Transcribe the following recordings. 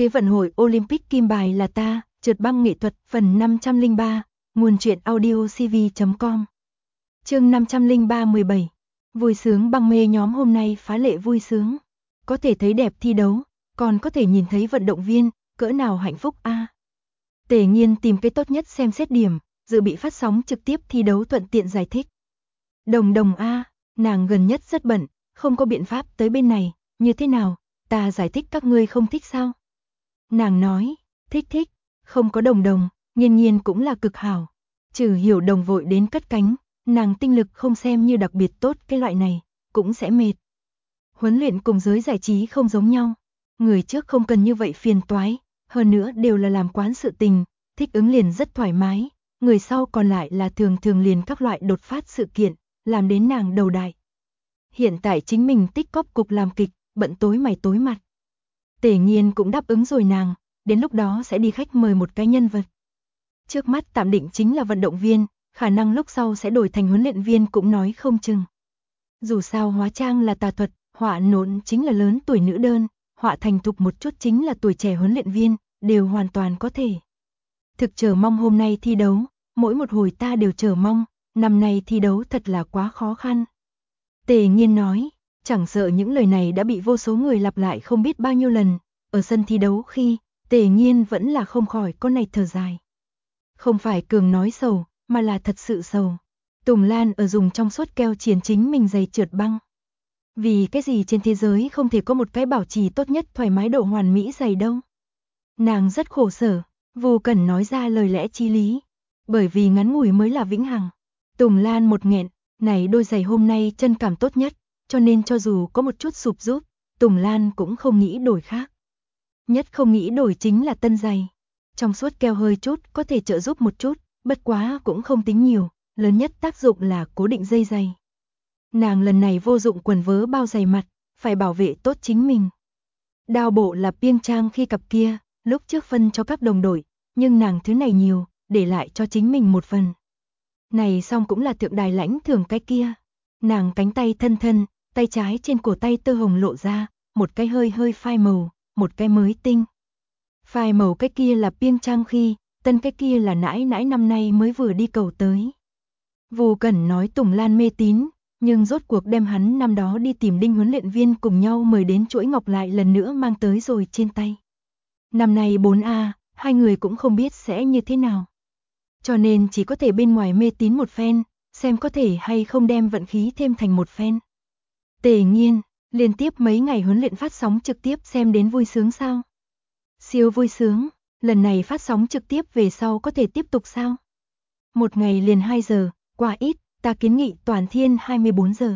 Thế vận hội Olympic kim bài là ta, trượt băng nghệ thuật, phần 503, nguồn truyện audio cv.com. Chương 503-17. Vui sướng băng mê nhóm hôm nay phá lệ vui sướng. Có thể thấy đẹp thi đấu, còn có thể nhìn thấy vận động viên, cỡ nào hạnh phúc a. Tề Nghiên tìm cái tốt nhất xem xét điểm, dự bị phát sóng trực tiếp thi đấu thuận tiện giải thích. Đồng đồng a, nàng gần nhất rất bận, không có biện pháp tới bên này, như thế nào, ta giải thích các ngươi không thích sao? Nàng nói, thích, không có đồng đồng, Nhiên Nhiên cũng là cực hảo. Trừ Hiểu Đồng vội đến cất cánh, nàng tinh lực không xem như đặc biệt tốt cái loại này, cũng sẽ mệt. Huấn luyện cùng giới giải trí không giống nhau, người trước không cần như vậy phiền toái, hơn nữa đều là làm quán sự tình, thích ứng liền rất thoải mái, người sau còn lại là thường liền các loại đột phát sự kiện, làm đến nàng đầu đại. Hiện tại chính mình tích cóp cục làm kịch, bận tối mày tối mặt. Tề Nghiên cũng đáp ứng rồi nàng, đến lúc đó sẽ đi khách mời một cái nhân vật. Trước mắt tạm định chính là vận động viên, khả năng lúc sau sẽ đổi thành huấn luyện viên cũng nói không chừng. Dù sao hóa trang là tà thuật, họa nộn chính là lớn tuổi nữ đơn, họa thành thục một chút chính là tuổi trẻ huấn luyện viên, đều hoàn toàn có thể. Thực chờ mong hôm nay thi đấu, mỗi một hồi ta đều chờ mong, năm nay thi đấu thật là quá khó khăn. Tề Nghiên nói, chẳng sợ những lời này đã bị vô số người lặp lại không biết bao nhiêu lần, ở sân thi đấu khi, Tề Nghiên vẫn là không khỏi con này thở dài. Không phải cường nói sầu, mà là thật sự sầu. Tùng Lan ở dùng trong suốt keo chiến chính mình giày trượt băng. Vì cái gì trên thế giới không thể có một cái bảo trì tốt nhất thoải mái độ hoàn mỹ giày đâu. Nàng rất khổ sở, vô cần nói ra lời lẽ chí lý. Bởi vì ngắn ngủi mới là vĩnh hằng. Tùng Lan một nghẹn, này đôi giày hôm nay chân cảm tốt nhất, cho nên cho dù có một chút sụp giúp, Tùng Lan cũng không nghĩ đổi khác. Nhất không nghĩ đổi chính là tân giày. Trong suốt keo hơi chút có thể trợ giúp một chút, bất quá cũng không tính nhiều, lớn nhất tác dụng là cố định dây giày. Nàng lần này vô dụng quần vớ bao giày mặt, phải bảo vệ tốt chính mình. Đao bộ là Piêng Trang khi cặp kia, lúc trước phân cho các đồng đội, nhưng nàng thứ này nhiều, để lại cho chính mình một phần. Này xong cũng là thượng đài lãnh thưởng cái kia. Nàng cánh tay thân, tay trái trên cổ tay tơ hồng lộ ra, một cái hơi phai màu, một cái mới tinh. Phai màu cái kia là Piêng Trang khi, tân cái kia là nãi năm nay mới vừa đi cầu tới. Vô Cẩn nói Tùng Lan mê tín, nhưng rốt cuộc đem hắn năm đó đi tìm Đinh huấn luyện viên cùng nhau mời đến chuỗi ngọc lại lần nữa mang tới rồi trên tay. Năm nay 4A, hai người cũng không biết sẽ như thế nào. Cho nên chỉ có thể bên ngoài mê tín một phen, xem có thể hay không đem vận khí thêm thành một phen. Tề Nghiên, liên tiếp mấy ngày huấn luyện phát sóng trực tiếp xem đến vui sướng sao? Siêu vui sướng, lần này phát sóng trực tiếp về sau có thể tiếp tục sao? Một ngày liền 2 giờ, quá ít, ta kiến nghị toàn thiên 24 giờ.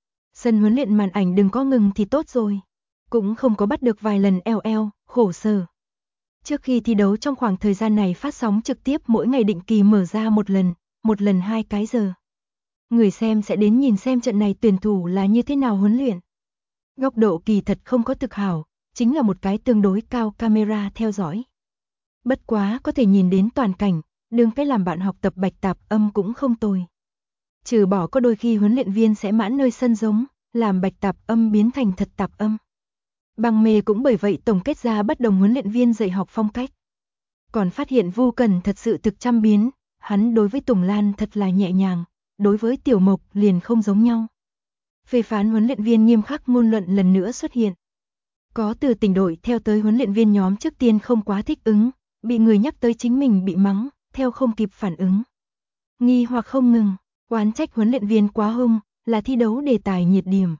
Sân huấn luyện màn ảnh đừng có ngừng thì tốt rồi. Cũng không có bắt được vài lần eo, khổ sở. Trước khi thi đấu trong khoảng thời gian này phát sóng trực tiếp mỗi ngày định kỳ mở ra một lần 2 cái giờ. Người xem sẽ đến nhìn xem trận này tuyển thủ là như thế nào huấn luyện. Góc độ kỳ thật không có thực hảo, chính là một cái tương đối cao camera theo dõi. Bất quá có thể nhìn đến toàn cảnh, đương cái làm bạn học tập bạch tạp âm cũng không tồi. Trừ bỏ có đôi khi huấn luyện viên sẽ mãn nơi sân giống, làm bạch tạp âm biến thành thật tạp âm. Băng mê cũng bởi vậy tổng kết ra bất đồng huấn luyện viên dạy học phong cách. Còn phát hiện Vu Cần thật sự thực trăm biến, hắn đối với Tùng Lan thật là nhẹ nhàng, đối với Tiểu Mộc liền không giống nhau. Phê phán huấn luyện viên nghiêm khắc ngôn luận lần nữa xuất hiện. Có từ tỉnh đội theo tới huấn luyện viên nhóm trước tiên không quá thích ứng, bị người nhắc tới chính mình bị mắng, theo không kịp phản ứng. Nghi hoặc không ngừng, oán trách huấn luyện viên quá hung, là thi đấu đề tài nhiệt điểm.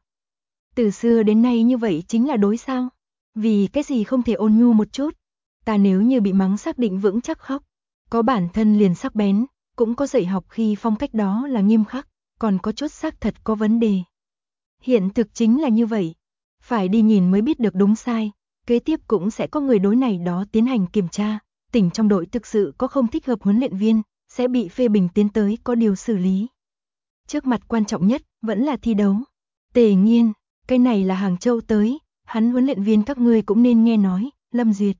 Từ xưa đến nay như vậy chính là đối sao? Vì cái gì không thể ôn nhu một chút? Ta nếu như bị mắng xác định vững chắc khóc. Có bản thân liền sắc bén, cũng có dạy học khi phong cách đó là nghiêm khắc, còn có chút xác thật có vấn đề. Hiện thực chính là như vậy. Phải đi nhìn mới biết được đúng sai, kế tiếp cũng sẽ có người đối này đó tiến hành kiểm tra, tỉnh trong đội thực sự có không thích hợp huấn luyện viên, sẽ bị phê bình tiến tới có điều xử lý. Trước mặt quan trọng nhất, vẫn là thi đấu. Tề Nghiên, cái này là Hàng Châu tới, hắn huấn luyện viên các ngươi cũng nên nghe nói, Lâm Duyệt.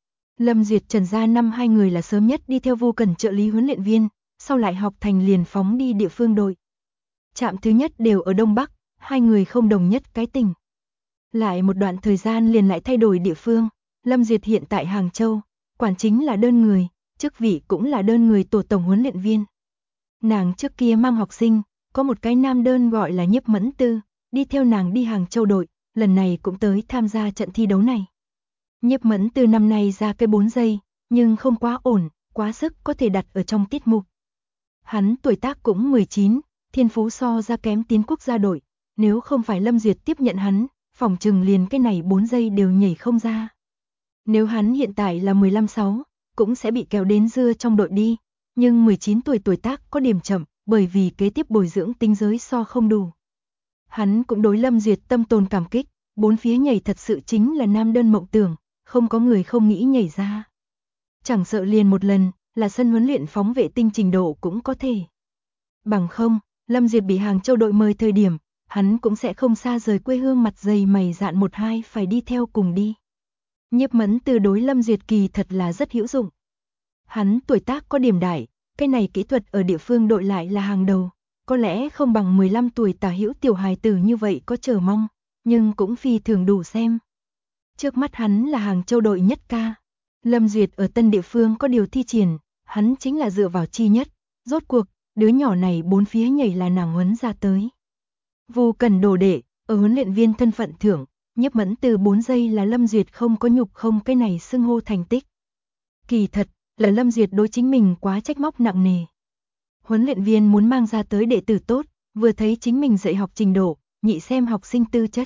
Lâm Duyệt Trần Gia năm hai người là sớm nhất đi theo Vô Cần trợ lý huấn luyện viên, sau lại học thành liền phóng đi địa phương đội. Trạm thứ nhất đều ở Đông Bắc, hai người không đồng nhất cái tỉnh. Lại một đoạn thời gian liền lại thay đổi địa phương, Lâm Duyệt hiện tại Hàng Châu, quản chính là đơn người, chức vị cũng là đơn người tổ tổng huấn luyện viên. Nàng trước kia mang học sinh, có một cái nam đơn gọi là Nhiếp Mẫn Tư, đi theo nàng đi Hàng Châu đội, lần này cũng tới tham gia trận thi đấu này. Nhiếp Mẫn Tư năm nay ra cái 4 giây, nhưng không quá ổn, quá sức có thể đặt ở trong tiết mục. Hắn tuổi tác cũng 19, thiên phú so ra kém tiến quốc gia đội, nếu không phải Lâm Duyệt tiếp nhận hắn, phỏng chừng liền cái này 4 giây đều nhảy không ra. Nếu hắn hiện tại là 15-6, cũng sẽ bị kéo đến dưa trong đội đi, nhưng 19 tuổi tuổi tác có điểm chậm, bởi vì kế tiếp bồi dưỡng tinh giới so không đủ. Hắn cũng đối Lâm Duyệt tâm tồn cảm kích, 4 phía nhảy thật sự chính là nam đơn mộng tưởng, không có người không nghĩ nhảy ra. Chẳng sợ liền một lần, là sân huấn luyện phóng vệ tinh trình độ cũng có thể. Bằng không, Lâm Duyệt bị Hàng Châu đội mời thời điểm, hắn cũng sẽ không xa rời quê hương mặt dày mày dạn một hai phải đi theo cùng đi. Nhiếp Mẫn Tư đối Lâm Duyệt kỳ thật là rất hữu dụng. Hắn tuổi tác có điểm đại, cái này kỹ thuật ở địa phương đội lại là hàng đầu, có lẽ không bằng 15 tuổi tả hữu tiểu hài tử như vậy có chờ mong, nhưng cũng phi thường đủ xem. Trước mắt hắn là Hàng Châu đội nhất ca. Lâm Duyệt ở tân địa phương có điều thi triển, hắn chính là dựa vào chi nhất, rốt cuộc, đứa nhỏ này 4 phía nhảy là nàng huấn ra tới. Vu Cần đồ đệ, ở huấn luyện viên thân phận thưởng, Nhiếp Mẫn Tư 4 giây là Lâm Duyệt không có nhục không cái này xưng hô thành tích. Kỳ thật, là Lâm Duyệt đối chính mình quá trách móc nặng nề. Huấn luyện viên muốn mang ra tới đệ tử tốt, vừa thấy chính mình dạy học trình độ, nhị xem học sinh tư chất.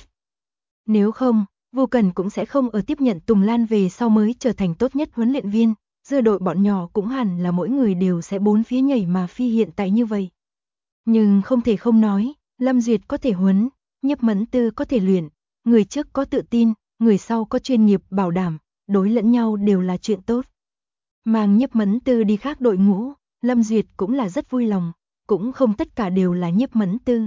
Nếu không, Vu Cần cũng sẽ không ở tiếp nhận Tùng Lan về sau mới trở thành tốt nhất huấn luyện viên, dưa đội bọn nhỏ cũng hẳn là mỗi người đều sẽ 4 phía nhảy mà phi hiện tại như vậy. Nhưng không thể không nói, Lâm Duyệt có thể huấn, Nhiếp Mẫn Tư có thể luyện, người trước có tự tin, người sau có chuyên nghiệp bảo đảm, đối lẫn nhau đều là chuyện tốt. Mang Nhiếp Mẫn Tư đi khác đội ngũ, Lâm Duyệt cũng là rất vui lòng, cũng không tất cả đều là Nhiếp Mẫn Tư.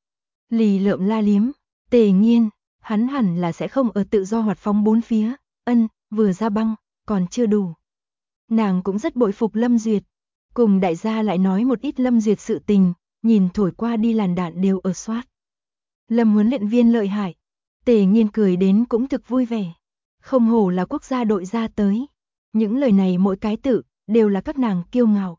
Lì lợm la liếm, Tề Nghiên, hắn hẳn là sẽ không ở tự do hoạt phóng 4 phía, vừa ra băng, còn chưa đủ. Nàng cũng rất bội phục Lâm Duyệt, cùng đại gia lại nói một ít Lâm Duyệt sự tình, nhìn thổi qua đi làn đạn đều ở soát. Lâm huấn luyện viên lợi hại, Tề Nghiên cười đến cũng thực vui vẻ, không hổ là quốc gia đội ra tới. Những lời này mỗi cái tự, đều là các nàng kiêu ngạo.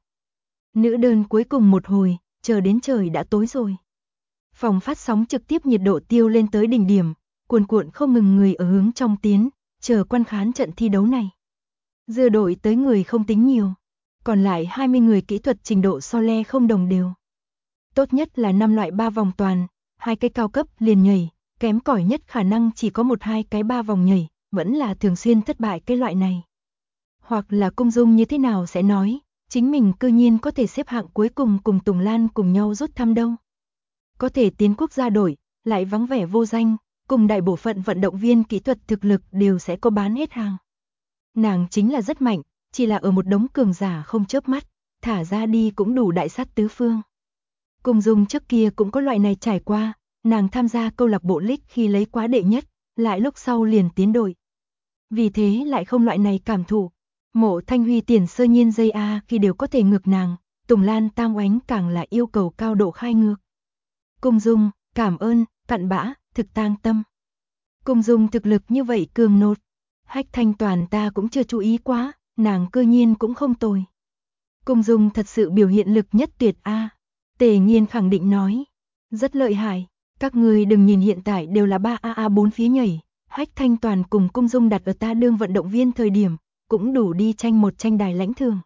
Nữ đơn cuối cùng một hồi, chờ đến trời đã tối rồi. Phòng phát sóng trực tiếp nhiệt độ tiêu lên tới đỉnh điểm, cuồn cuộn không ngừng người ở hướng trong tiến, chờ quan khán trận thi đấu này. Dưa đội tới người không tính nhiều, còn lại 20 người kỹ thuật trình độ so le không đồng đều. Tốt nhất là 5 loại 3 vòng toàn, 2 cái cao cấp liền nhảy, kém cỏi nhất khả năng chỉ có 1-2 cái 3 vòng nhảy, vẫn là thường xuyên thất bại cái loại này. Hoặc là Cung Dung như thế nào sẽ nói, chính mình cư nhiên có thể xếp hạng cuối cùng cùng Tùng Lan cùng nhau rút thăm đâu. Có thể tiến quốc gia đội, lại vắng vẻ vô danh, cùng đại bộ phận vận động viên kỹ thuật thực lực đều sẽ có bán hết hàng. Nàng chính là rất mạnh, chỉ là ở một đống cường giả không chớp mắt, thả ra đi cũng đủ đại sát tứ phương. Cung Dung trước kia cũng có loại này trải qua, nàng tham gia câu lạc bộ League khi lấy quá đệ nhất, lại lúc sau liền tiến đội. Vì thế lại không loại này cảm thụ. Mộ Thanh Huy tiền sơ nhiên dây A khi đều có thể ngược nàng, Tùng Lan Tam Oánh càng là yêu cầu cao độ khai ngược. Cung Dung, cảm ơn, cặn bã, thực tang tâm. Cung Dung thực lực như vậy cường nột. Hách Thanh Toàn ta cũng chưa chú ý quá, nàng cơ nhiên cũng không tồi. Cung Dung thật sự biểu hiện lực nhất tuyệt A. Tề Nghiên khẳng định nói. Rất lợi hại, các người đừng nhìn hiện tại đều là 3AA 4 phía nhảy. Hách Thanh Toàn cùng Cung Dung đặt ở ta đương vận động viên thời điểm, cũng đủ đi tranh một tranh đài lãnh thường.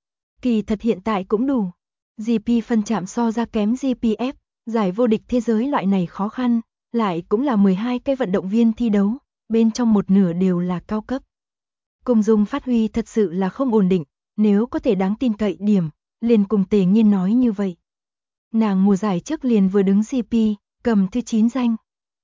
Kỳ thật hiện tại cũng đủ. GP phân chạm so ra kém GPF, giải vô địch thế giới loại này khó khăn, lại cũng là 12 cái vận động viên thi đấu, bên trong một nửa đều là cao cấp. Cung Dung phát huy thật sự là không ổn định, nếu có thể đáng tin cậy điểm, liền cùng Tề Nghiên nói như vậy. Nàng mùa giải trước liền vừa đứng GP, cầm thứ 9 danh.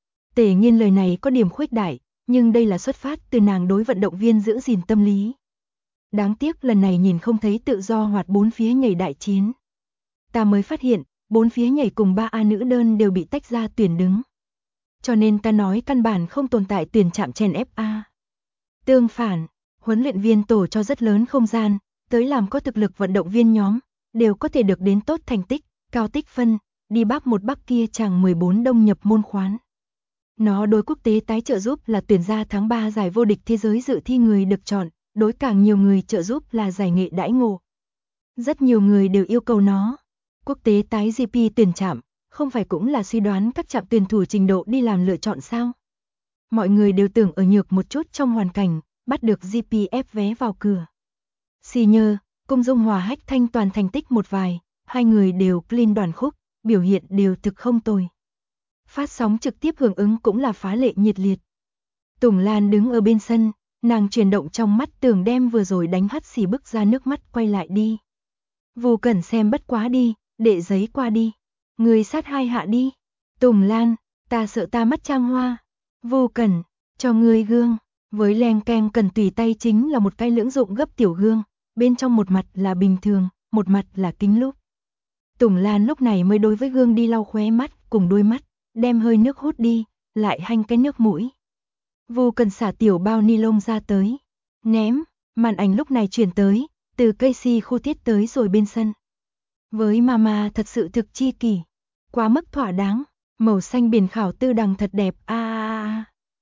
Tề Nghiên lời này có điểm khuếch đại, nhưng đây là xuất phát từ nàng đối vận động viên giữ gìn tâm lý. Đáng tiếc lần này nhìn không thấy tự do hoạt 4 phía nhảy đại chiến. Ta mới phát hiện, 4 phía nhảy cùng 3A nữ đơn đều bị tách ra tuyển đứng. Cho nên ta nói căn bản không tồn tại tuyển chạm chèn FA. Tương phản, huấn luyện viên tổ cho rất lớn không gian, tới làm có thực lực vận động viên nhóm, đều có thể được đến tốt thành tích, cao tích phân, đi Bắc một Bắc kia chàng 14 đông nhập môn khoán. Nó đối quốc tế tái trợ giúp là tuyển ra tháng 3 giải vô địch thế giới dự thi người được chọn, đối càng nhiều người trợ giúp là giải nghệ đãi ngộ. Rất nhiều người đều yêu cầu nó. Quốc tế tái GP tuyển trạm, không phải cũng là suy đoán các trạm tuyển thủ trình độ đi làm lựa chọn sao? Mọi người đều tưởng ở nhược một chút trong hoàn cảnh, bắt được GP ép vé vào cửa. Xì Nhơ, Cung Dung Hòa Hách Thanh toàn thành tích một vài, hai người đều clean đoàn khúc, biểu hiện đều thực không tồi. Phát sóng trực tiếp hưởng ứng cũng là phá lệ nhiệt liệt. Tùng Lan đứng ở bên sân, nàng chuyển động trong mắt tưởng đem vừa rồi đánh hắt xì bức ra nước mắt quay lại đi. Vô Cẩn xem bất quá đi, đệ giấy qua đi. Người sát hai hạ đi. Tùng Lan, ta sợ ta mất trang hoa. Vô Cẩn, cho người gương. Với len keng cần tùy tay chính là một cái lưỡng dụng gấp tiểu gương. Bên trong một mặt là bình thường, một mặt là kính lúp. Tùng Lan lúc này mới đối với gương đi lau khóe mắt cùng đôi mắt, đem hơi nước hút đi, lại hanh cái nước mũi. Vô Cần xả tiểu bao ni lông ra tới. Ném, màn ảnh lúc này chuyển tới, từ Casey khu thiết tới rồi bên sân. Với mama thật sự thực chi kỷ, quá mức thỏa đáng, màu xanh biển khảo tư đằng thật đẹp a.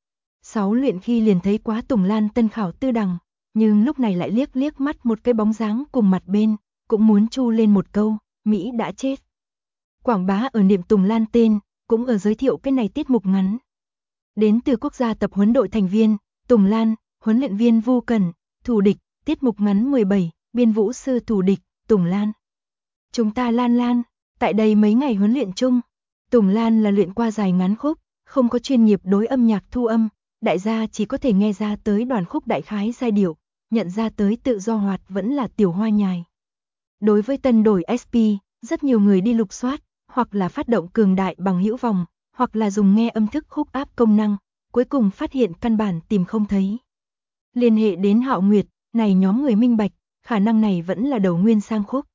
6 luyện khi liền thấy quá Tùng Lan tân khảo tư đằng, nhưng lúc này lại liếc liếc mắt một cái bóng dáng cùng mặt bên, cũng muốn chu lên một câu, Mỹ đã chết. Quảng bá ở niệm Tùng Lan tên, cũng ở giới thiệu cái này tiết mục ngắn. Đến từ quốc gia tập huấn đội thành viên, Tùng Lan, huấn luyện viên Vu Cần, thủ địch, tiết mục ngắn 17, biên vũ sư thủ địch, Tùng Lan. Chúng ta Lan Lan, tại đây mấy ngày huấn luyện chung, Tùng Lan là luyện qua dài ngắn khúc, không có chuyên nghiệp đối âm nhạc thu âm, đại gia chỉ có thể nghe ra tới đoàn khúc đại khái giai điệu, nhận ra tới tự do hoạt vẫn là tiểu hoa nhài. Đối với tân đổi SP, rất nhiều người đi lục soát, hoặc là phát động cường đại bằng hữu vòng, hoặc là dùng nghe âm thức khúc áp công năng, cuối cùng phát hiện căn bản tìm không thấy. Liên hệ đến Hạo Nguyệt, này nhóm người minh bạch, khả năng này vẫn là đầu nguyên sang khúc.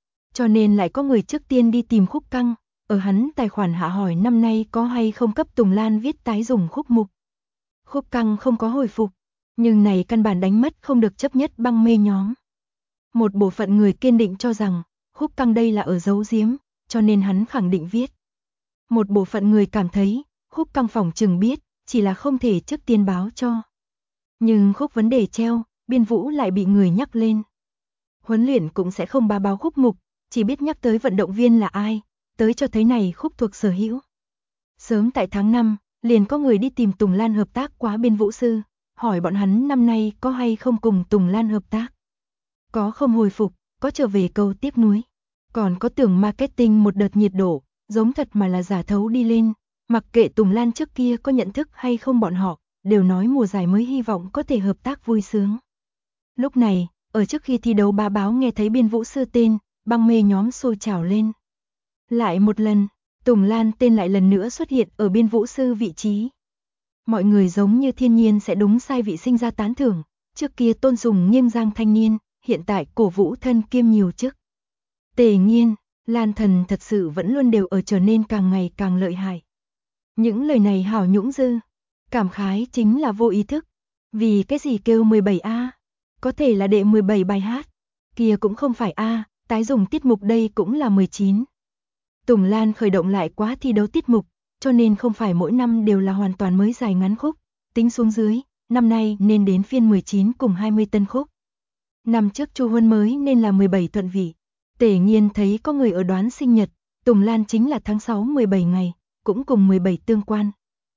Cho nên lại có người trước tiên đi tìm khúc căng, ở hắn tài khoản hạ hỏi năm nay có hay không cấp Tùng Lan viết tái dùng khúc mục. Khúc căng không có hồi phục, nhưng này căn bản đánh mất không được chấp nhất băng mê nhóm. Một bộ phận người kiên định cho rằng, khúc căng đây là ở giấu giếm, cho nên hắn khẳng định viết. Một bộ phận người cảm thấy, khúc căng phỏng chừng biết, chỉ là không thể trước tiên báo cho. Nhưng khúc vấn đề treo, biên vũ lại bị người nhắc lên. Huấn luyện cũng sẽ không báo khúc mục, chỉ biết nhắc tới vận động viên là ai, tới cho thấy này khúc thuộc sở hữu. Sớm tại tháng 5, liền có người đi tìm Tùng Lan hợp tác quá biên vũ sư, hỏi bọn hắn năm nay có hay không cùng Tùng Lan hợp tác. Có không hồi phục, có trở về câu tiếc nuối. Còn có tưởng marketing một đợt nhiệt độ, giống thật mà là giả thấu đi lên, mặc kệ Tùng Lan trước kia có nhận thức hay không bọn họ, đều nói mùa giải mới hy vọng có thể hợp tác vui sướng. Lúc này, ở trước khi thi đấu báo nghe thấy biên vũ sư tên, băng mê nhóm sôi trào lên. Lại một lần, Tùng Lan tên lại lần nữa xuất hiện ở biên vũ sư vị trí. Mọi người giống như thiên nhiên sẽ đúng sai vị sinh ra tán thưởng, trước kia tôn sùng Nghiêm Giang thanh niên, hiện tại cổ vũ thân kiêm nhiều chức. Tề Nhiên, Lan Thần thật sự vẫn luôn đều ở trở nên càng ngày càng lợi hại. Những lời này hảo nhũng dư, cảm khái chính là vô ý thức. Vì cái gì kêu 17A? Có thể là đệ 17 bài hát, kia cũng không phải A, tái dùng tiết mục đây cũng là 19. Tùng Lan khởi động lại quá thi đấu tiết mục, cho nên không phải mỗi năm đều là hoàn toàn mới dài ngắn khúc, tính xuống dưới, năm nay nên đến phiên 19 cùng 20 tân khúc. Năm trước Chu Huân mới nên là 17 thuận vị. Tề Nhiên thấy có người ở đoán sinh nhật, Tùng Lan chính là tháng 6 17 ngày, cũng cùng 17 tương quan.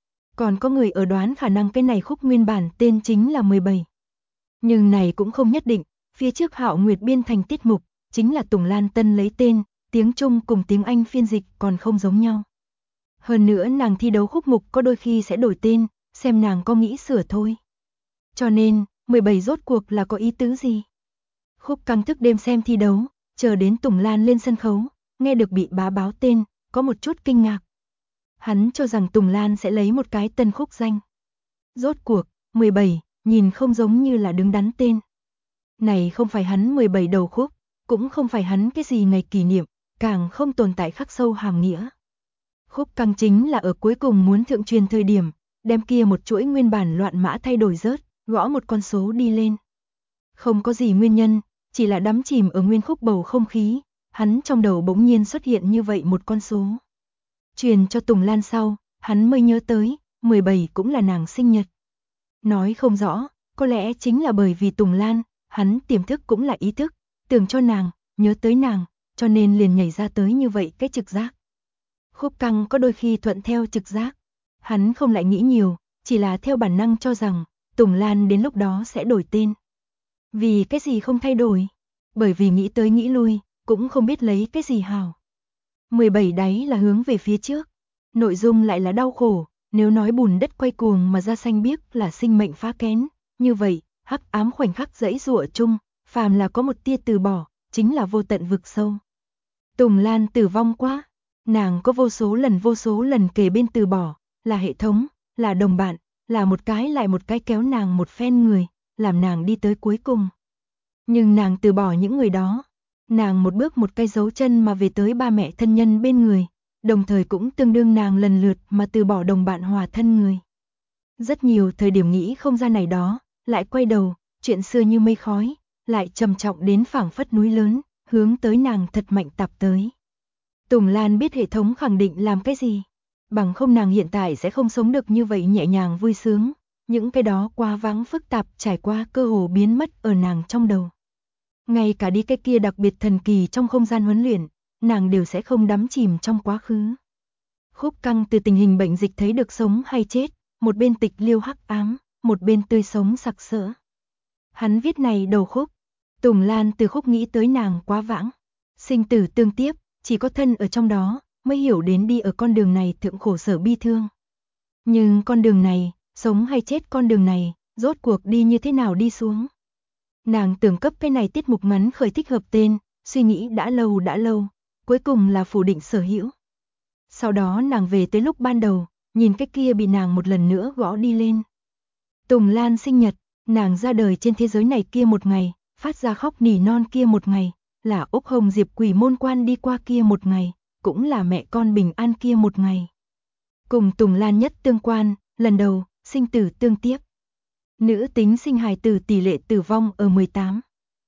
Còn có người ở đoán khả năng cái này khúc nguyên bản tên chính là 17. Nhưng này cũng không nhất định, phía trước Hạo Nguyệt biên thành tiết mục, chính là Tùng Lan tân lấy tên, tiếng Trung cùng tiếng Anh phiên dịch còn không giống nhau. Hơn nữa nàng thi đấu khúc mục có đôi khi sẽ đổi tên, xem nàng có nghĩ sửa thôi. Cho nên, 17 rốt cuộc là có ý tứ gì? Khúc căng thức đêm xem thi đấu, chờ đến Tùng Lan lên sân khấu, nghe được bị báo tên, có một chút kinh ngạc. Hắn cho rằng Tùng Lan sẽ lấy một cái tân khúc danh. Rốt cuộc, 17, nhìn không giống như là đứng đắn tên. Này không phải hắn 17 đầu khúc, cũng không phải hắn cái gì ngày kỷ niệm, càng không tồn tại khắc sâu hàm nghĩa. Khúc căng chính là ở cuối cùng muốn thượng truyền thời điểm, đem kia một chuỗi nguyên bản loạn mã thay đổi rớt, gõ một con số đi lên. Không có gì nguyên nhân, chỉ là đắm chìm ở nguyên khúc bầu không khí, hắn trong đầu bỗng nhiên xuất hiện như vậy một con số. Truyền cho Tùng Lan sau, hắn mới nhớ tới, 17 cũng là nàng sinh nhật. Nói không rõ, có lẽ chính là bởi vì Tùng Lan, hắn tiềm thức cũng là ý thức, tưởng cho nàng, nhớ tới nàng, cho nên liền nhảy ra tới như vậy cái trực giác. Khúc Căng có đôi khi thuận theo trực giác, hắn không lại nghĩ nhiều, chỉ là theo bản năng cho rằng Tùng Lan đến lúc đó sẽ đổi tên. Vì cái gì không thay đổi? Bởi vì nghĩ tới nghĩ lui, cũng không biết lấy cái gì hào. 17 đáy là hướng về phía trước, nội dung lại là đau khổ, nếu nói bùn đất quay cuồng mà ra xanh biếc là sinh mệnh phá kén, như vậy, hắc ám khoảnh khắc dãy giụa chung, phàm là có một tia từ bỏ, chính là vô tận vực sâu. Tùng Lan tử vong quá, nàng có vô số lần kề bên từ bỏ, là hệ thống, là đồng bạn, là một cái lại một cái kéo nàng một phen người, làm nàng đi tới cuối cùng. Nhưng nàng từ bỏ những người đó, nàng một bước một cái dấu chân mà về tới ba mẹ thân nhân bên người, đồng thời cũng tương đương nàng lần lượt mà từ bỏ đồng bạn hòa thân người. Rất nhiều thời điểm nghĩ không ra này đó, lại quay đầu, chuyện xưa như mây khói, lại trầm trọng đến phảng phất núi lớn, hướng tới nàng thật mạnh tạp tới. Tùng Lan biết hệ thống khẳng định làm cái gì, bằng không nàng hiện tại sẽ không sống được như vậy nhẹ nhàng vui sướng, những cái đó quá vắng phức tạp trải qua cơ hồ biến mất ở nàng trong đầu. Ngay cả đi cái kia đặc biệt thần kỳ trong không gian huấn luyện, nàng đều sẽ không đắm chìm trong quá khứ. Khúc Căng từ tình hình bệnh dịch thấy được sống hay chết, một bên tịch liêu hắc ám, một bên tươi sống sặc sỡ. Hắn viết này đầu khúc, Tùng Lan từ khúc nghĩ tới nàng quá vãng, sinh tử tương tiếp, chỉ có thân ở trong đó mới hiểu đến đi ở con đường này thượng khổ sở bi thương. Nhưng con đường này, sống hay chết con đường này, rốt cuộc đi như thế nào đi xuống. Nàng tưởng cấp cái này tiết mục ngắn khởi thích hợp tên, suy nghĩ đã lâu, cuối cùng là phủ định sở hữu. Sau đó nàng về tới lúc ban đầu, nhìn cái kia bị nàng một lần nữa gõ đi lên. Tùng Lan sinh nhật, nàng ra đời trên thế giới này kia một ngày, phát ra khóc nỉ non kia một ngày, là Úc Hồng Diệp quỷ môn quan đi qua kia một ngày, cũng là mẹ con bình an kia một ngày. Cùng Tùng Lan nhất tương quan, lần đầu, sinh tử tương tiếp. Nữ tính sinh hài tử tỷ lệ tử vong ở 18.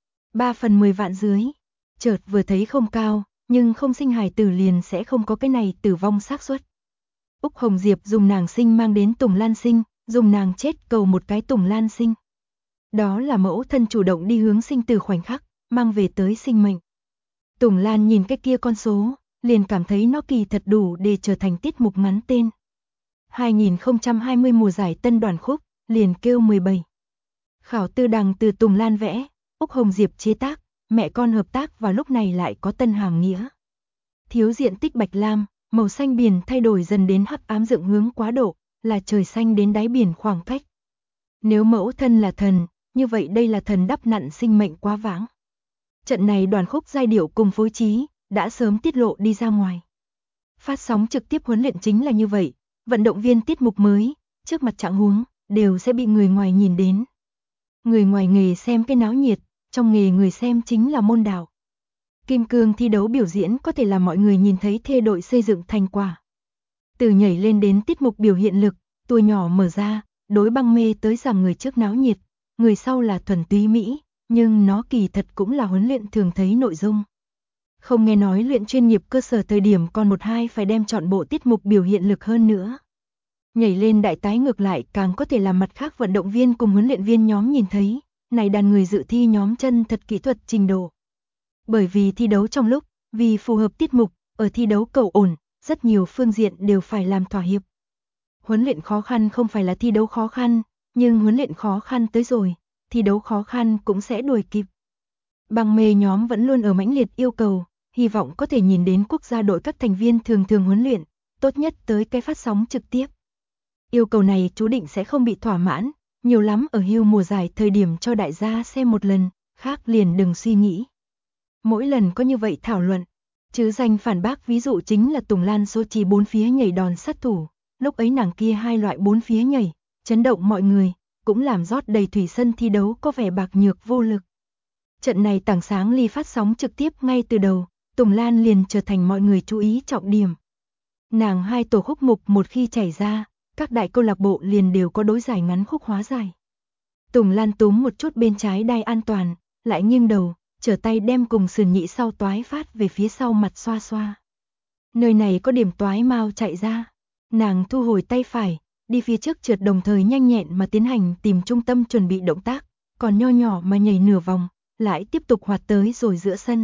3/10 vạn dưới. Chợt vừa thấy không cao, nhưng không sinh hài tử liền sẽ không có cái này tử vong xác suất. Úc Hồng Diệp dùng nàng sinh mang đến Tùng Lan sinh, dùng nàng chết cầu một cái Tùng Lan sinh. Đó là mẫu thân chủ động đi hướng sinh tử khoảnh khắc, mang về tới sinh mệnh. Tùng Lan nhìn cái kia con số, liền cảm thấy nó kỳ thật đủ để trở thành tiết mục ngắn tên. 2020 mùa giải tân đoàn khúc, liền kêu 17. Khảo tư đằng từ Tùng Lan vẽ, Úc Hồng Diệp chế tác, mẹ con hợp tác và lúc này lại có tân hàm nghĩa. Thiếu diện tích bạch lam, màu xanh biển thay đổi dần đến hắc ám dựng hướng quá độ, là trời xanh đến đáy biển khoảng cách. Nếu mẫu thân là thần, như vậy đây là thần đắp nặn sinh mệnh quá vãng. Trận này đoàn khúc giai điệu cùng phối trí, đã sớm tiết lộ đi ra ngoài. Phát sóng trực tiếp huấn luyện chính là như vậy, vận động viên tiết mục mới, trước mặt trạng huống, đều sẽ bị người ngoài nhìn đến. Người ngoài nghề xem cái náo nhiệt, trong nghề người xem chính là môn đạo. Kim cương thi đấu biểu diễn có thể làm mọi người nhìn thấy thê đội xây dựng thành quả. Từ nhảy lên đến tiết mục biểu hiện lực, tua nhỏ mở ra, đối băng mê tới rằng người trước náo nhiệt, người sau là thuần túy mỹ, nhưng nó kỳ thật cũng là huấn luyện thường thấy nội dung. Không nghe nói luyện chuyên nghiệp cơ sở thời điểm còn 1-2 phải đem chọn bộ tiết mục biểu hiện lực hơn nữa. Nhảy lên đại tái ngược lại càng có thể làm mặt khác vận động viên cùng huấn luyện viên nhóm nhìn thấy, này đàn người dự thi nhóm chân thật kỹ thuật trình độ. Bởi vì thi đấu trong lúc, vì phù hợp tiết mục, ở thi đấu cầu ổn, rất nhiều phương diện đều phải làm thỏa hiệp. Huấn luyện khó khăn không phải là thi đấu khó khăn, nhưng huấn luyện khó khăn tới rồi, thi đấu khó khăn cũng sẽ đuổi kịp. Băng mê nhóm vẫn luôn ở mãnh liệt yêu cầu, hy vọng có thể nhìn đến quốc gia đội các thành viên thường huấn luyện, tốt nhất tới cái phát sóng trực tiếp. Yêu cầu này chú định sẽ không bị thỏa mãn, nhiều lắm ở hưu mùa giải thời điểm cho đại gia xem một lần, khác liền đừng suy nghĩ. Mỗi lần có như vậy thảo luận, chứ danh phản bác ví dụ chính là Tùng Lan số trì 4 phía nhảy đòn sát thủ, lúc ấy nàng kia 2 loại 4 phía nhảy, chấn động mọi người, cũng làm rót đầy thủy sân thi đấu có vẻ bạc nhược vô lực. Trận này tảng sáng ly phát sóng trực tiếp ngay từ đầu, Tùng Lan liền trở thành mọi người chú ý trọng điểm. Nàng 2 tổ khúc mục một khi chảy ra, các đại câu lạc bộ liền đều có đối giải ngắn khúc hóa giải. Tùng Lan túm một chút bên trái đai an toàn, lại nghiêng đầu, trở tay đem cùng sườn nhị sau toái phát về phía sau mặt xoa xoa. Nơi này có điểm toái mau chạy ra, nàng thu hồi tay phải, đi phía trước trượt đồng thời nhanh nhẹn mà tiến hành tìm trung tâm chuẩn bị động tác, còn nho nhỏ mà nhảy nửa vòng, lại tiếp tục hoạt tới rồi giữa sân.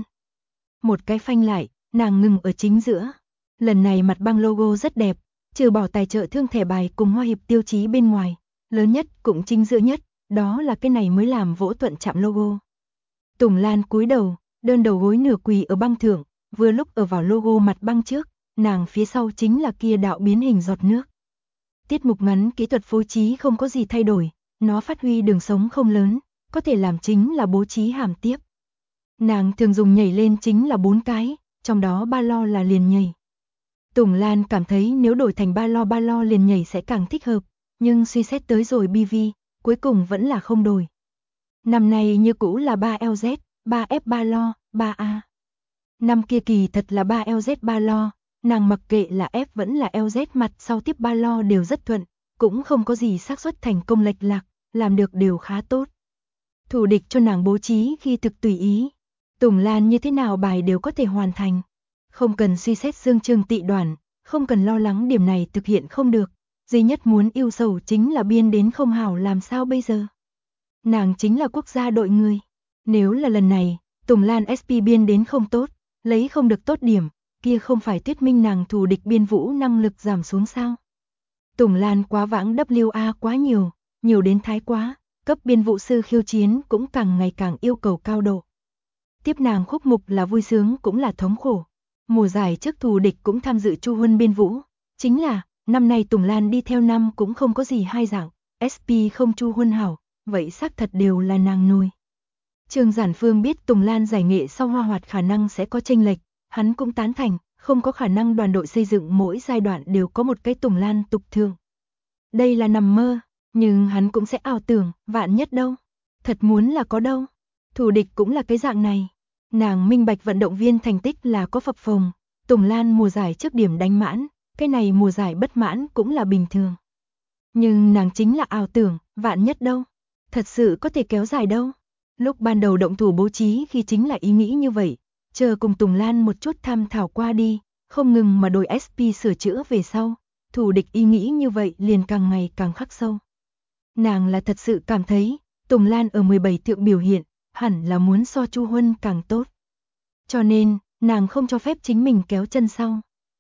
Một cái phanh lại, nàng ngừng ở chính giữa. Lần này mặt băng logo rất đẹp, trừ bỏ tài trợ thương thẻ bài cùng hoa hiệp tiêu chí bên ngoài, lớn nhất cũng chính giữa nhất, đó là cái này mới làm vỗ thuận chạm logo. Tùng Lan cúi đầu, đơn đầu gối nửa quỳ ở băng thượng, vừa lúc ở vào logo mặt băng trước, nàng phía sau chính là kia đạo biến hình giọt nước. Tiết mục ngắn kỹ thuật phối trí không có gì thay đổi, nó phát huy đường sống không lớn, có thể làm chính là bố trí hàm tiếp. Nàng thường dùng nhảy lên chính là 4 cái, trong đó ba lo là liền nhảy. Tùng Lan cảm thấy nếu đổi thành ba lo liền nhảy sẽ càng thích hợp, nhưng suy xét tới rồi BV, cuối cùng vẫn là không đổi. Năm nay như cũ là 3LZ, 3F ba lo, 3A. Năm kia kỳ thật là 3LZ ba lo, nàng mặc kệ là F vẫn là LZ mặt sau tiếp ba lo đều rất thuận, cũng không có gì xác suất thành công lệch lạc, làm được đều khá tốt. Thủ địch cho nàng bố trí khi thực tùy ý. Tùng Lan như thế nào bài đều có thể hoàn thành. Không cần suy xét dương chương tị đoản, không cần lo lắng điểm này thực hiện không được. Duy nhất muốn yêu sầu chính là biên đến không hảo làm sao bây giờ. Nàng chính là quốc gia đội người. Nếu là lần này, Tùng Lan SP biên đến không tốt, lấy không được tốt điểm, kia không phải thuyết minh nàng thù địch biên vũ năng lực giảm xuống sao. Tùng Lan quá vãng WA quá nhiều, nhiều đến thái quá, cấp biên vũ sư khiêu chiến cũng càng ngày càng yêu cầu cao độ. Tiếp nàng khúc mục là vui sướng cũng là thống khổ. Mùa giải trước thù địch cũng tham dự Chu Huân biên vũ, chính là năm nay Tùng Lan đi theo năm cũng không có gì hai dạng, SP không Chu Huân hảo, vậy xác thật đều là nàng nuôi. Trương Giản Phương biết Tùng Lan giải nghệ sau hoa hoạt khả năng sẽ có chênh lệch, hắn cũng tán thành, không có khả năng đoàn đội xây dựng mỗi giai đoạn đều có một cái Tùng Lan tục thường. Đây là nằm mơ, nhưng hắn cũng sẽ ảo tưởng, vạn nhất đâu, thật muốn là có đâu. Thủ địch cũng là cái dạng này. Nàng minh bạch vận động viên thành tích là có phập phồng, Tùng Lan mùa giải trước điểm đánh mãn, cái này mùa giải bất mãn cũng là bình thường. Nhưng nàng chính là ảo tưởng, vạn nhất đâu, thật sự có thể kéo dài đâu. Lúc ban đầu động thủ bố trí khi chính là ý nghĩ như vậy, chờ cùng Tùng Lan một chút tham thảo qua đi, không ngừng mà đổi SP sửa chữa về sau, thủ địch ý nghĩ như vậy liền càng ngày càng khắc sâu. Nàng là thật sự cảm thấy, Tùng Lan ở 17 thượng biểu hiện, hẳn là muốn so Chu Huân càng tốt. Cho nên, nàng không cho phép chính mình kéo chân sau.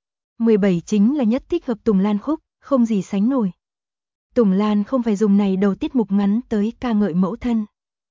17 chính là nhất thích hợp Tùng Lan khúc, không gì sánh nổi. Tùng Lan không phải dùng này đầu tiết mục ngắn tới ca ngợi mẫu thân.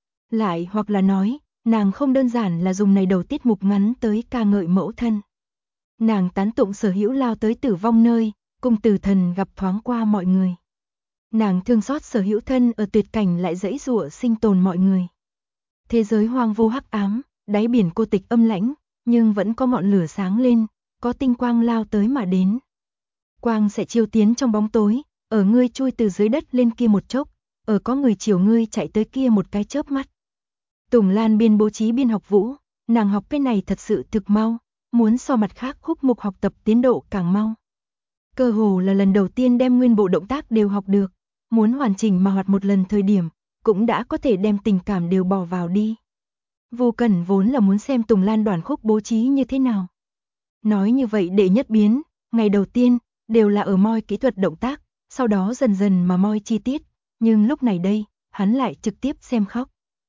Lại hoặc là nói, nàng không đơn giản là dùng này đầu tiết mục ngắn tới ca ngợi mẫu thân. Nàng tán tụng Sở Hữu lao tới tử vong nơi, cùng tử thần gặp thoáng qua mọi người. Nàng thương xót Sở Hữu thân ở tuyệt cảnh lại dãy dụa sinh tồn mọi người. Thế giới hoang vu hắc ám, đáy biển cô tịch âm lãnh, nhưng vẫn có ngọn lửa sáng lên, có tinh quang lao tới mà đến. Quang sẽ chiếu tiến trong bóng tối, ở ngươi chui từ dưới đất lên kia một chốc, ở có người chiều ngươi chạy tới kia một cái chớp mắt. Tùng Lan biên bố trí biên học vũ, nàng học cái này thật sự thực mau, muốn so mặt khác khúc mục học tập tiến độ càng mau. Cơ hồ là lần đầu tiên đem nguyên bộ động tác đều học được, muốn hoàn chỉnh mà hoạt một lần thời điểm, cũng đã có thể đem tình cảm đều bỏ vào đi. Vô Cẩn vốn là muốn xem Tùng Lan đoàn khúc bố trí như thế nào. Nói như vậy đệ nhất biến, ngày đầu tiên, đều là ở moi kỹ thuật động tác, sau đó dần dần mà moi chi tiết, nhưng lúc này đây, hắn lại trực tiếp xem khóc.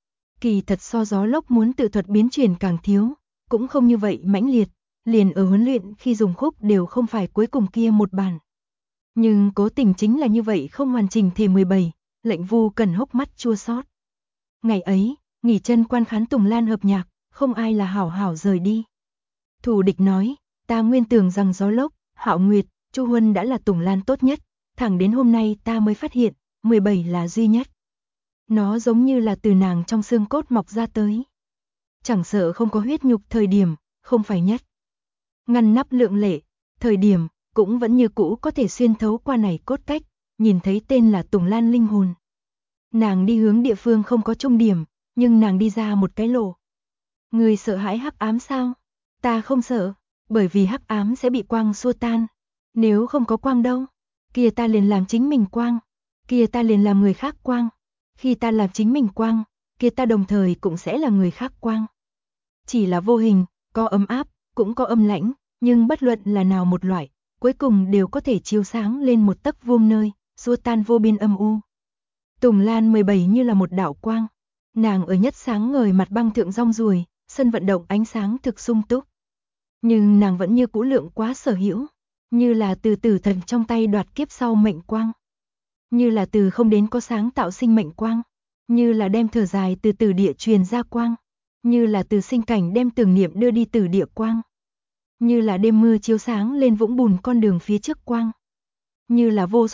Kỳ thật so gió lốc muốn tự thuật biến chuyển càng thiếu, cũng không như vậy mãnh liệt, liền ở huấn luyện khi dùng khúc đều không phải cuối cùng kia một bản. Nhưng cố tình chính là như vậy không hoàn chỉnh thể 17, lệnh Vô Cẩn hốc mắt chua xót. Ngày ấy, nghỉ chân quan khán Tùng Lan hợp nhạc, không ai là hảo hảo rời đi. Thủ địch nói, ta nguyên tưởng rằng gió lốc, Hạo Nguyệt, Chu Huân đã là Tùng Lan tốt nhất, thẳng đến hôm nay ta mới phát hiện, 17 là duy nhất. Nó giống như là từ nàng trong xương cốt mọc ra tới. Chẳng sợ không có huyết nhục thời điểm, không phải nhất. Ngăn nắp lượng lệ, thời điểm, cũng vẫn như cũ có thể xuyên thấu qua này cốt cách, nhìn thấy tên là Tùng Lan linh hồn. Nàng đi hướng địa phương không có trung điểm, nhưng nàng đi ra một cái lỗ. Người sợ hãi hắc ám sao? Ta không sợ, bởi vì hắc ám sẽ bị quang xua tan. Nếu không có quang đâu, kia ta liền làm chính mình quang, kia ta liền làm người khác quang. Khi ta làm chính mình quang, kia ta đồng thời cũng sẽ là người khác quang. Chỉ là vô hình, có ấm áp, cũng có âm lãnh, nhưng bất luận là nào một loại, cuối cùng đều có thể chiếu sáng lên một tấc vuông nơi, xua tan vô biên âm u. Tùng Lan 17 như là một đạo quang. Nàng ở nhất sáng ngời mặt băng thượng rong ruổi, sân vận động ánh sáng thực sung túc. Nhưng nàng vẫn như cũ lượng quá sở hữu, như là từ tử thần trong tay đoạt kiếp sau mệnh quang. Như là từ không đến có sáng tạo sinh mệnh quang. Như là đem thở dài từ tử địa truyền ra quang. Như là từ sinh cảnh đem tưởng niệm đưa đi tử địa quang. Như là đêm mưa chiếu sáng lên vũng bùn con đường phía trước quang. Như là vô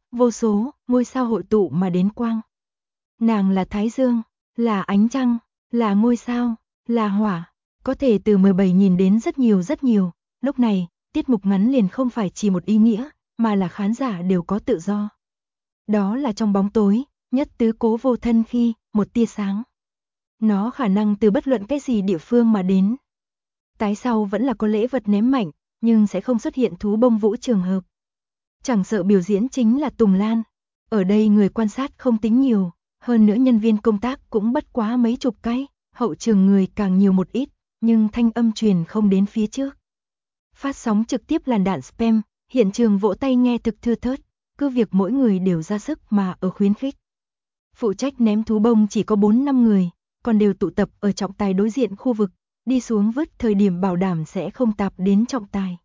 số, ngôi sao hội tụ mà đến quang. Nàng là thái dương, là ánh trăng, là ngôi sao, là hỏa, có thể từ 17 nhìn đến rất nhiều, lúc này, tiết mục ngắn liền không phải chỉ một ý nghĩa, mà là khán giả đều có tự do. Đó là trong bóng tối, nhất tứ cố vô thân khi, một tia sáng. Nó khả năng từ bất luận cái gì địa phương mà đến. Tái sau vẫn là có lễ vật ném mạnh, nhưng sẽ không xuất hiện thú bông vũ trường hợp. Chẳng sợ biểu diễn chính là Tùng Lan. Ở đây người quan sát không tính nhiều, hơn nữa nhân viên công tác cũng bất quá mấy chục cái, hậu trường người càng nhiều một ít, nhưng thanh âm truyền không đến phía trước. Phát sóng trực tiếp làn đạn spam, hiện trường vỗ tay nghe thực thưa thớt, cứ việc mỗi người đều ra sức mà ở khuyến khích. Phụ trách ném thú bông chỉ có 4-5 người, còn đều tụ tập ở trọng tài đối diện khu vực, đi xuống vứt thời điểm bảo đảm sẽ không tạp đến trọng tài.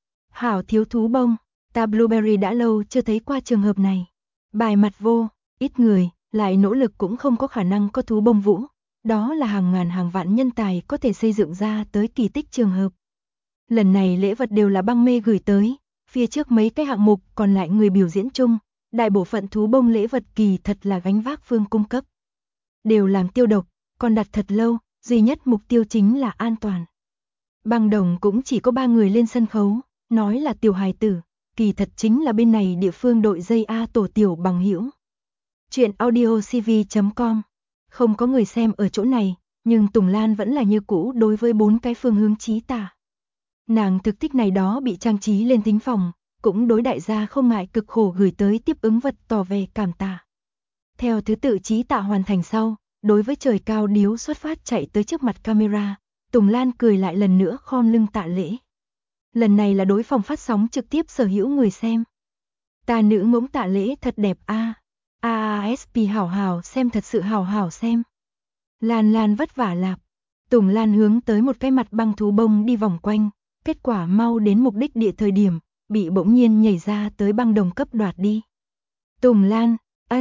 Hảo thiếu thú bông, ta Blueberry đã lâu chưa thấy qua trường hợp này. Bài mặt vô, ít người, lại nỗ lực cũng không có khả năng có thú bông vũ. Đó là hàng ngàn hàng vạn nhân tài có thể xây dựng ra tới kỳ tích trường hợp. Lần này lễ vật đều là băng mê gửi tới, phía trước mấy cái hạng mục còn lại người biểu diễn chung, đại bộ phận thú bông lễ vật kỳ thật là gánh vác phương cung cấp. Đều làm tiêu độc, còn đặt thật lâu, duy nhất mục tiêu chính là an toàn. Băng đồng cũng chỉ có 3 người lên sân khấu, nói là tiểu hài tử, kỳ thật chính là bên này địa phương đội dây A tổ tiểu bằng hữu. Chuyện audiocv.com. Không có người xem ở chỗ này, nhưng Tùng Lan vẫn là như cũ đối với 4 cái phương hướng chí tả. Nàng thực thích này đó bị trang trí lên thính phòng, cũng đối đại gia không ngại cực khổ gửi tới tiếp ứng vật tỏ vẻ cảm tạ. Theo thứ tự chí tạ hoàn thành sau, đối với trời cao điếu xuất phát chạy tới trước mặt camera, Tùng Lan cười lại lần nữa khom lưng tạ lễ. Lần này là đối phòng phát sóng trực tiếp sở hữu người xem. Ta nữ ngỗng tạ lễ thật đẹp a. AASP hảo hảo xem thật sự hảo hảo xem. Lan Lan vất vả lạp. Tùng Lan hướng tới một cái mặt băng thú bông đi vòng quanh, kết quả mau đến mục đích địa thời điểm, bị bỗng nhiên nhảy ra tới băng đồng cấp đoạt đi. Tùng Lan,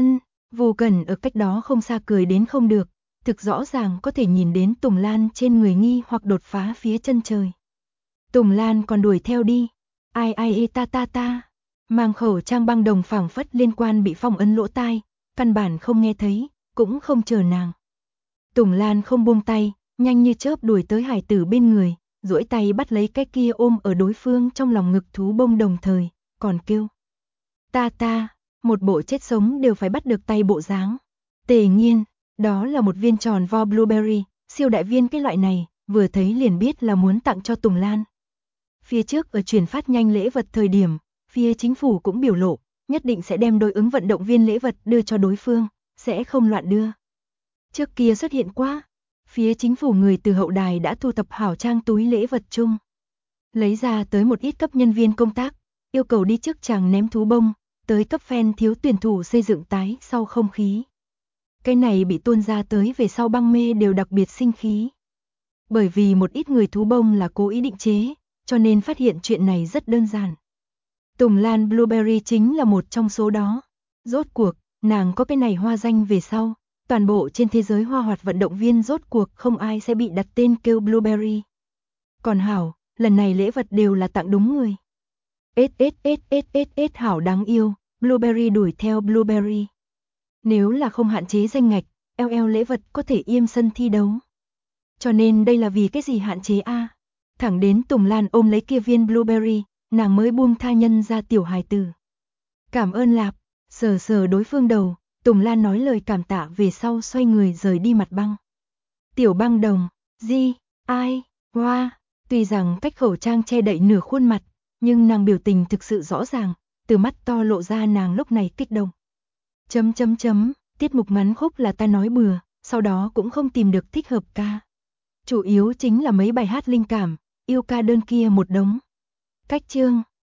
Vô Cẩn ở cách đó không xa cười đến không được, thực rõ ràng có thể nhìn đến Tùng Lan trên người nghi hoặc đột phá phía chân trời. Tùng Lan còn đuổi theo đi. Ai ta. Mang khẩu trang băng đồng phảng phất liên quan bị phong ấn lỗ tai, căn bản không nghe thấy, cũng không chờ nàng. Tùng Lan không buông tay, nhanh như chớp đuổi tới hải tử bên người, duỗi tay bắt lấy cái kia ôm ở đối phương trong lòng ngực thú bông đồng thời, còn kêu. Ta, một bộ chết sống đều phải bắt được tay bộ dáng. Tề Nghiên, đó là một viên tròn vo blueberry, siêu đại viên cái loại này, vừa thấy liền biết là muốn tặng cho Tùng Lan. Phía trước ở truyền phát nhanh lễ vật thời điểm, phía chính phủ cũng biểu lộ, nhất định sẽ đem đối ứng vận động viên lễ vật đưa cho đối phương, sẽ không loạn đưa. Trước kia xuất hiện quá, phía chính phủ người từ hậu đài đã thu tập hảo trang túi lễ vật chung. Lấy ra tới một ít cấp nhân viên công tác, yêu cầu đi trước chàng ném thú bông, tới cấp fan thiếu tuyển thủ xây dựng tái sau không khí. Cái này bị tuôn ra tới về sau băng mê đều đặc biệt sinh khí. Bởi vì một ít người thú bông là cố ý định chế, cho nên phát hiện chuyện này rất đơn giản. Tùng Lan Blueberry chính là một trong số đó. Rốt cuộc, nàng có cái này hoa danh về sau, toàn bộ trên thế giới hoa hoạt vận động viên rốt cuộc không ai sẽ bị đặt tên kêu Blueberry. Còn hảo, lần này lễ vật đều là tặng đúng người. Hảo đáng yêu, Blueberry đuổi theo Blueberry. Nếu là không hạn chế danh ngạch, LL lễ vật có thể im sân thi đấu. Cho nên đây là vì cái gì hạn chế a? Thẳng đến Tùng Lan ôm lấy kia viên Blueberry, nàng mới buông tha nhân ra tiểu hài tử. Cảm ơn lạp, sờ đối phương đầu, Tùng Lan nói lời cảm tạ về sau xoay người rời đi mặt băng. Tiểu băng đồng, hoa, tuy rằng cách khẩu trang che đậy nửa khuôn mặt, nhưng nàng biểu tình thực sự rõ ràng, từ mắt to lộ ra nàng lúc này kích động. Tiết mục ngắn khúc là ta nói bừa, sau đó cũng không tìm được thích hợp ca. Chủ yếu chính là mấy bài hát linh cảm, yêu ca đơn kia một đống. Cách chương